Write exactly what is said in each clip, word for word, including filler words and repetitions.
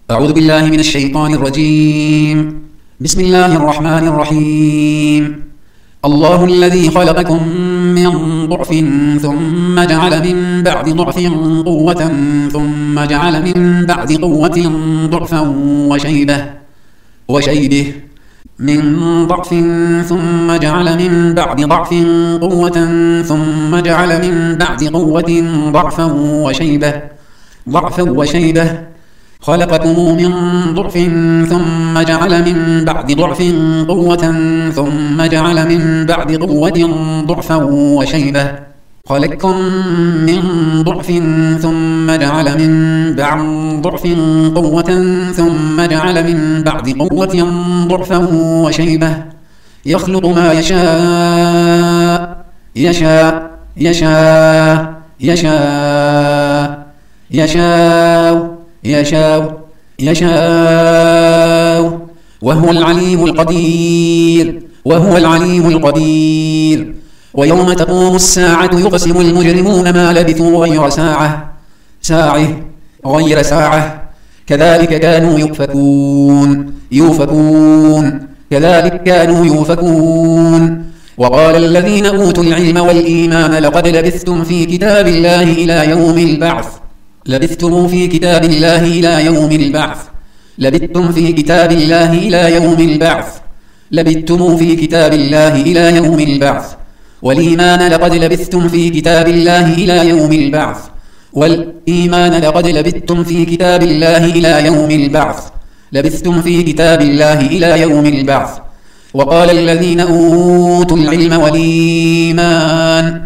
أعوذ بالله من الشيطان الرجيم. بسم الله الرحمن الرحيم. الله الذي خلقكم من ضعف ثم جعل من بعد ضعف قوة ثم جعل من بعد قوة ضعفا وشيبة وشيبه من ضعف ثم جعل من بعد ضعف قوة ثم جعل من بعد قوة ضعفا وشيبة ضعفا وشيبة خلقكم من ضعف ثم جعل من بعد ضعف قوة ثم جعل من بعد قوة ضعفا وشيبة خلقكم من ضعف ثم جعل من بعد ضعف قوة ثم جعل من بعد قوة ضعفا وشيبة يخلق ما يشاء يشاء يشاء يشاء يشاء يشاء يشاء وهو العليم القدير وهو العليم القدير. ويوم تقوم الساعة يقسم المجرمون ما لبثوا غير ساعة ساعة غير ساعة كذلك كانوا يؤفكون يؤفكون كذلك كانوا يؤفكون. وقال الذين أوتوا العلم والإيمان لقد لبثتم في كتاب الله إلى يوم البعث لبثتم في كتاب الله إلى يوم البعث لبثتم في كتاب الله إلى يوم البعث لبثتم في كتاب الله إلى يوم البعث والإيمان لقد لبثتم في كتاب الله إلى يوم البعث والإيمان لقد لبثتم في كتاب الله إلى يوم البعث لبثتم في كتاب الله إلى يوم البعث. وقال الذين أوتوا العلم والإيمان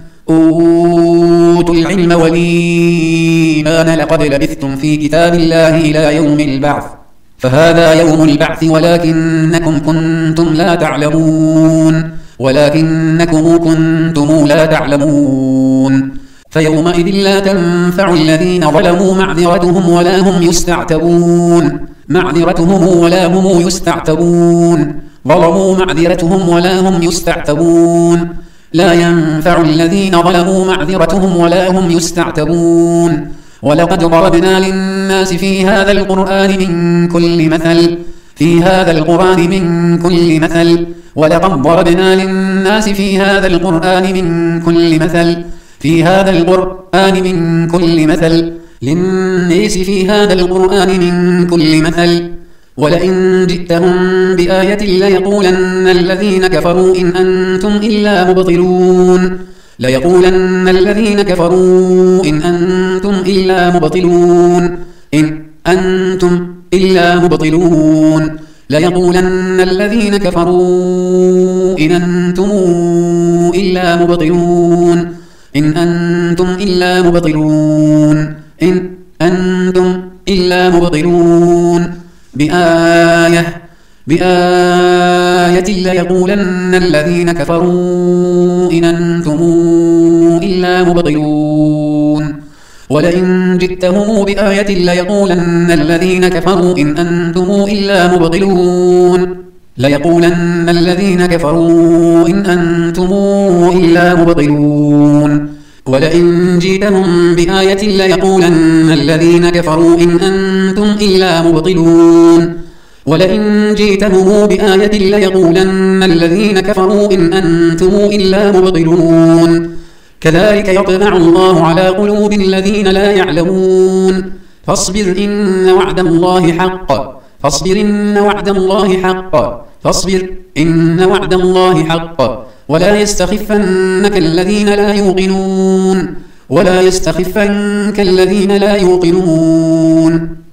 أوتوا العلم والإيمان لقد لبثتم في كتاب الله إلى يوم البعث فهذا يوم البعث ولكنكم كنتم لا تعلمون ولكنكم كنتم لا تعلمون. فيومئذ لا تنفع الذين ظلموا معذرتهم ولا هم يستعتبون معذرتهم ولا هم يستعتبون ظلموا معذرتهم ولا هم يستعتبون لا ينفع الذين ظلموا معذرتهم ولا هم يستعتبون. ولقد ضربنا للناس في هذا القرآن من كل مثل في هذا القرآن من كل مثل ولقد ضربنا للناس في هذا القرآن من كل مثل في هذا القرآن من كل مثل للناس في هذا القرآن من كل مثل ولئن جئتهم بآية ليقولن الذين كفروا إن أنتم إلا مبطلون ليقولن الذين كفروا إن أنتم إلا مبطلون إن أنتم إلا مبطلون ليقولن الذين كفروا إن أنتم إلا مبطلون إن أنتم إلا مبطلون إن أنتم إلا مبطلون بآية بآية ليقولن الذين كفروا إن أنتم إلا مبطلون ولئن جئتهم بآية ليقولن الذين كفروا إن أنتم إلا مبطلون ليقولن الذين كفروا إن أنتم إلا مبطلون ولئن جئتهم بآية ليقولن الذين كفروا إن أنتم إلا مبطلون ولئن جئتهم بآية ليقولن الذين كفروا إن أنتم إلا مبطلون كذلك يطبع الله على قلوب الذين لا يعلمون فاصبر إن وعد الله حق فاصبر إن وعد الله حق فاصبر إن وعد الله حق ولا يستخفنك الذين لا يوقنون ولا يستخفنك الذين لا يوقنون